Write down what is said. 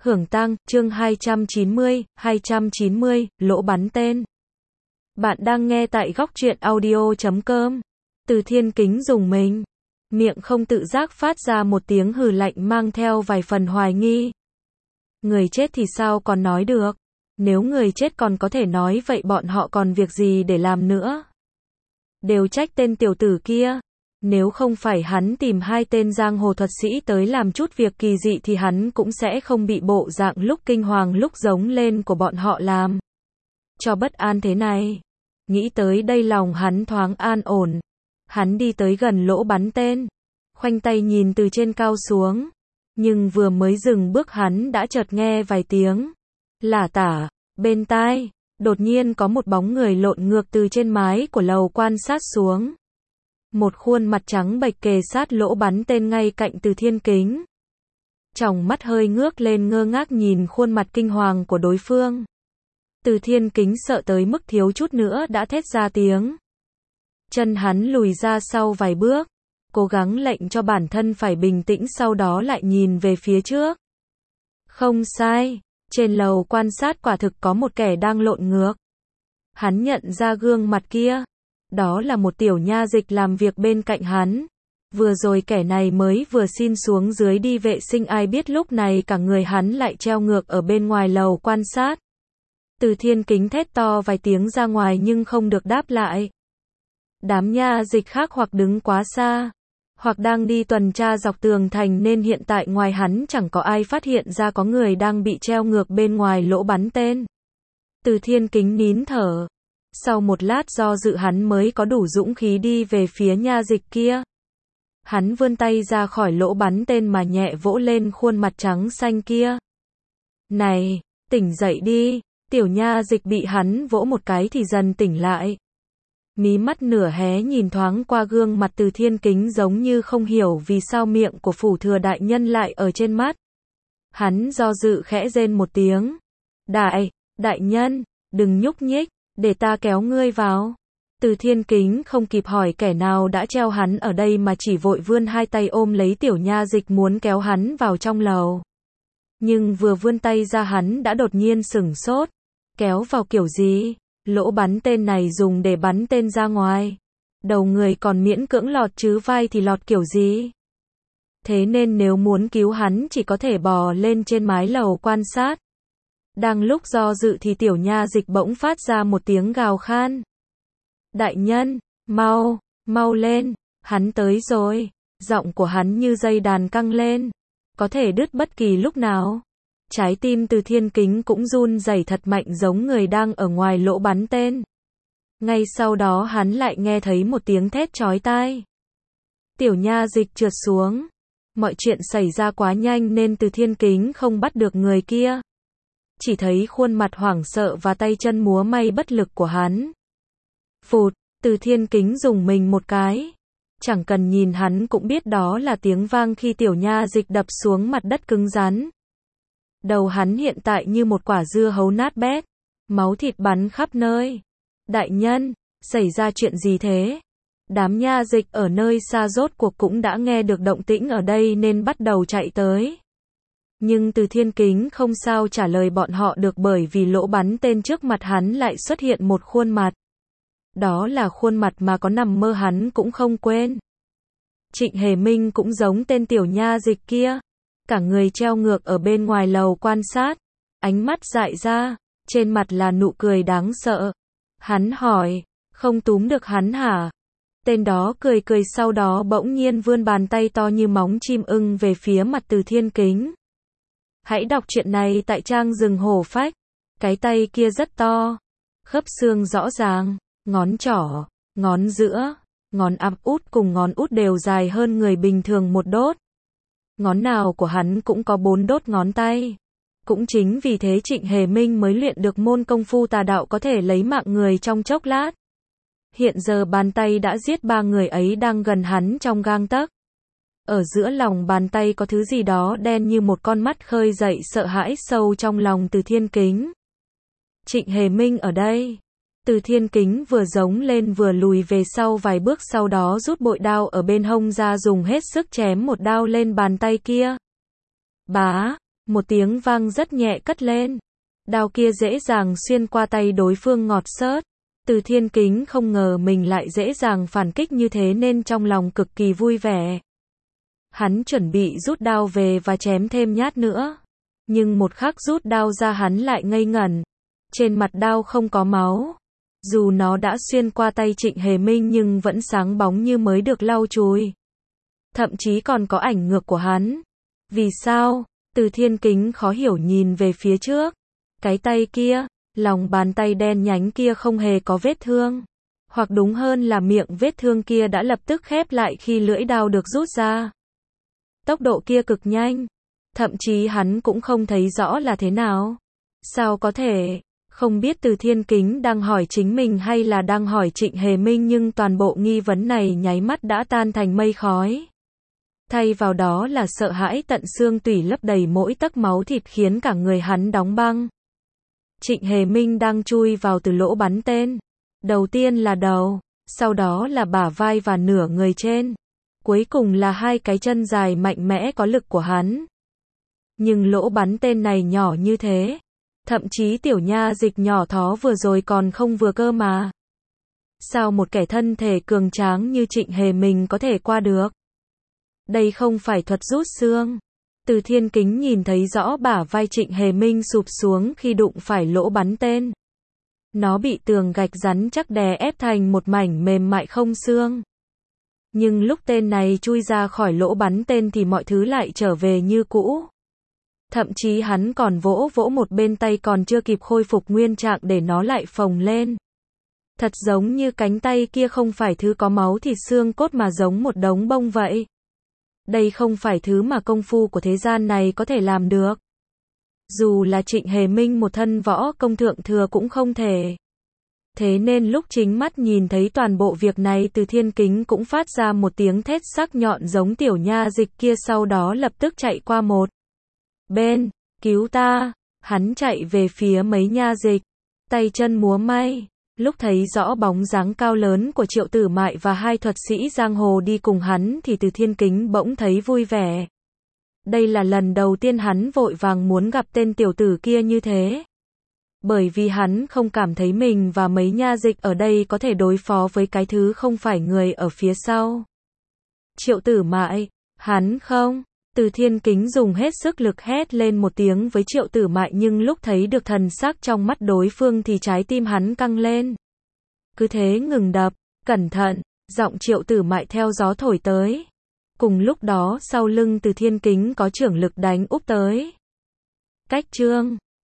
Hưởng tăng, chương 290, lỗ bắn tên. Bạn đang nghe tại góc truyện audio.com. Từ Thiên Kính dùng mình. Miệng không tự giác phát ra một tiếng hừ lạnh mang theo vài phần hoài nghi. Người chết thì sao còn nói được? Nếu người chết còn có thể nói vậy bọn họ còn việc gì để làm nữa? Đều trách tên tiểu tử kia. Nếu không phải hắn tìm hai tên giang hồ thuật sĩ tới làm chút việc kỳ dị thì hắn cũng sẽ không bị bộ dạng lúc kinh hoàng lúc giống lên của bọn họ làm cho bất an thế này. Nghĩ tới đây lòng hắn thoáng an ổn. Hắn đi tới gần lỗ bắn tên, khoanh tay nhìn từ trên cao xuống. Nhưng vừa mới dừng bước hắn đã chợt nghe vài tiếng lả tả bên tai. Đột nhiên có một bóng người lộn ngược từ trên mái của lầu quan sát xuống. Một khuôn mặt trắng bệch kề sát lỗ bắn tên ngay cạnh Từ Thiên Kính. Tròng mắt hơi ngước lên ngơ ngác nhìn khuôn mặt kinh hoàng của đối phương. Từ Thiên Kính sợ tới mức thiếu chút nữa đã thét ra tiếng. Chân hắn lùi ra sau vài bước, cố gắng lệnh cho bản thân phải bình tĩnh, sau đó lại nhìn về phía trước. Không sai, trên lầu quan sát quả thực có một kẻ đang lộn ngược. Hắn nhận ra gương mặt kia. Đó là một tiểu nha dịch làm việc bên cạnh hắn. Vừa rồi kẻ này mới vừa xin xuống dưới đi vệ sinh, ai biết lúc này cả người hắn lại treo ngược ở bên ngoài lầu quan sát. Từ Thiên Kính thét to vài tiếng ra ngoài nhưng không được đáp lại. Đám nha dịch khác hoặc đứng quá xa, hoặc đang đi tuần tra dọc tường thành nên hiện tại ngoài hắn chẳng có ai phát hiện ra có người đang bị treo ngược bên ngoài lỗ bắn tên. Từ Thiên Kính nín thở. Sau một lát do dự hắn mới có đủ dũng khí đi về phía nha dịch kia. Hắn vươn tay ra khỏi lỗ bắn tên mà nhẹ vỗ lên khuôn mặt trắng xanh kia. Này, tỉnh dậy đi. Tiểu nha dịch bị hắn vỗ một cái thì dần tỉnh lại. Mí mắt nửa hé nhìn thoáng qua gương mặt Từ Thiên Kính giống như không hiểu vì sao miệng của phủ thừa đại nhân lại ở trên mắt. Hắn do dự khẽ rên một tiếng. Đại nhân, đừng nhúc nhích. Để ta kéo ngươi vào. Từ Thiên Kính không kịp hỏi kẻ nào đã treo hắn ở đây mà chỉ vội vươn hai tay ôm lấy tiểu nha dịch muốn kéo hắn vào trong lầu. Nhưng vừa vươn tay ra hắn đã đột nhiên sửng sốt. Kéo vào kiểu gì? Lỗ bắn tên này dùng để bắn tên ra ngoài. Đầu người còn miễn cưỡng lọt chứ vai thì lọt kiểu gì? Thế nên nếu muốn cứu hắn chỉ có thể bò lên trên mái lầu quan sát. Đang lúc do dự thì tiểu nha dịch bỗng phát ra một tiếng gào khan. Đại nhân, mau lên, hắn tới rồi. Giọng của hắn như dây đàn căng lên, có thể đứt bất kỳ lúc nào. Trái tim Từ Thiên Kính cũng run rẩy thật mạnh giống người đang ở ngoài lỗ bắn tên. Ngay sau đó hắn lại nghe thấy một tiếng thét chói tai. Tiểu nha dịch trượt xuống. Mọi chuyện xảy ra quá nhanh nên Từ Thiên Kính không bắt được người kia. Chỉ thấy khuôn mặt hoảng sợ và tay chân múa may bất lực của hắn. Phụt, Từ Thiên Kính dùng mình một cái. Chẳng cần nhìn hắn cũng biết đó là tiếng vang khi tiểu nha dịch đập xuống mặt đất cứng rắn. Đầu hắn hiện tại như một quả dưa hấu nát bét. Máu thịt bắn khắp nơi. Đại nhân, xảy ra chuyện gì thế? Đám nha dịch ở nơi xa rốt cuộc cũng đã nghe được động tĩnh ở đây nên bắt đầu chạy tới. Nhưng Từ Thiên Kính không sao trả lời bọn họ được bởi vì lỗ bắn tên trước mặt hắn lại xuất hiện một khuôn mặt. Đó là khuôn mặt mà có nằm mơ hắn cũng không quên. Trịnh Hề Minh cũng giống tên tiểu nha dịch kia. Cả người treo ngược ở bên ngoài lầu quan sát. Ánh mắt dại ra, trên mặt là nụ cười đáng sợ. Hắn hỏi, không túm được hắn hả? Tên đó cười cười sau đó bỗng nhiên vươn bàn tay to như móng chim ưng về phía mặt Từ Thiên Kính. Hãy đọc truyện này tại trang Rừng Hổ Phách. Cái tay kia rất to. Khớp xương rõ ràng. Ngón trỏ, ngón giữa, ngón áp út cùng ngón út đều dài hơn người bình thường một đốt. Ngón nào của hắn cũng có 4 đốt ngón tay. Cũng chính vì thế Trịnh Hề Minh mới luyện được môn công phu tà đạo có thể lấy mạng người trong chốc lát. Hiện giờ bàn tay đã giết 3 người ấy đang gần hắn trong gang tấc. Ở giữa lòng bàn tay có thứ gì đó đen như một con mắt khơi dậy sợ hãi sâu trong lòng Từ Thiên Kính. Trịnh Hề Minh ở đây. Từ Thiên Kính vừa giống lên vừa lùi về sau vài bước, sau đó rút bội đao ở bên hông ra dùng hết sức chém một đao lên bàn tay kia. Bá, Một tiếng vang rất nhẹ cất lên. Đao kia dễ dàng xuyên qua tay đối phương ngọt xớt. Từ Thiên Kính không ngờ mình lại dễ dàng phản kích như thế nên trong lòng cực kỳ vui vẻ. Hắn chuẩn bị rút đao về và chém thêm nhát nữa. Nhưng một khắc rút đao ra hắn lại ngây ngẩn. Trên mặt đao không có máu. Dù nó đã xuyên qua tay Trịnh Hề Minh nhưng vẫn sáng bóng như mới được lau chùi. Thậm chí còn có ảnh ngược của hắn. Vì sao? Từ Thiên Kính khó hiểu nhìn về phía trước. Cái tay kia, lòng bàn tay đen nhánh kia không hề có vết thương. Hoặc đúng hơn là miệng vết thương kia đã lập tức khép lại khi lưỡi đao được rút ra. Tốc độ kia cực nhanh. Thậm chí hắn cũng không thấy rõ là thế nào. Sao có thể? Không biết Từ Thiên Kính đang hỏi chính mình hay là đang hỏi Trịnh Hề Minh nhưng toàn bộ nghi vấn này nháy mắt đã tan thành mây khói. Thay vào đó là sợ hãi tận xương tủy lấp đầy mỗi tấc máu thịt khiến cả người hắn đóng băng. Trịnh Hề Minh đang chui vào từ lỗ bắn tên. Đầu tiên là đầu, sau đó là bả vai và nửa người trên. Cuối cùng là hai cái chân dài mạnh mẽ có lực của hắn. Nhưng lỗ bắn tên này nhỏ như thế. Thậm chí tiểu nha dịch nhỏ thó vừa rồi còn không vừa cơ mà. Sao một kẻ thân thể cường tráng như Trịnh Hề Minh có thể qua được? Đây không phải thuật rút xương. Từ Thiên Kính nhìn thấy rõ bả vai Trịnh Hề Minh sụp xuống khi đụng phải lỗ bắn tên. Nó bị tường gạch rắn chắc đè ép thành một mảnh mềm mại không xương. Nhưng lúc tên này chui ra khỏi lỗ bắn tên thì mọi thứ lại trở về như cũ. Thậm chí hắn còn vỗ vỗ một bên tay còn chưa kịp khôi phục nguyên trạng để nó lại phồng lên. Thật giống như cánh tay kia không phải thứ có máu thịt xương cốt mà giống một đống bông vậy. Đây không phải thứ mà công phu của thế gian này có thể làm được. Dù là Trịnh Hề Minh một thân võ công thượng thừa cũng không thể. Thế nên lúc chính mắt nhìn thấy toàn bộ việc này Từ Thiên Kính cũng phát ra một tiếng thét sắc nhọn giống tiểu nha dịch kia sau đó lập tức chạy qua một bên, cứu ta, hắn chạy về phía mấy nha dịch, tay chân múa may. Lúc thấy rõ bóng dáng cao lớn của Triệu Tử Mại và hai thuật sĩ giang hồ đi cùng hắn thì Từ Thiên Kính bỗng thấy vui vẻ. Đây là lần đầu tiên hắn vội vàng muốn gặp tên tiểu tử kia như thế. Bởi vì hắn không cảm thấy mình và mấy nha dịch ở đây có thể đối phó với cái thứ không phải người ở phía sau. Triệu Tử Mại, hắn không. Từ Thiên Kính dùng hết sức lực hét lên một tiếng với Triệu Tử Mại nhưng lúc thấy được thần sắc trong mắt đối phương thì trái tim hắn căng lên. Cứ thế ngừng đập, cẩn thận, giọng Triệu Tử Mại theo gió thổi tới. Cùng lúc đó sau lưng Từ Thiên Kính có chưởng lực đánh úp tới. Cách chương